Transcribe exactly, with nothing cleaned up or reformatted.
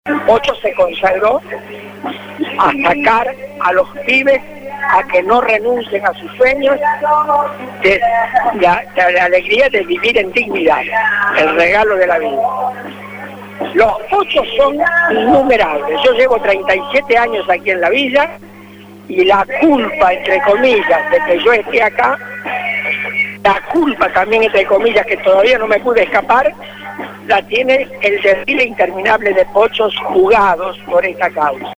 Pocho se consagró a sacar a los pibes a que no renuncien a sus sueños, de la, de la alegría de vivir en dignidad, el regalo de la vida. Los Pochos son innumerables. Yo llevo treinta y siete años aquí en la villa y la culpa, entre comillas, de que yo esté acá, la culpa también, entre comillas, que todavía no me pude escapar, la tiene el desfile interminable de Pochos jugados por esta causa.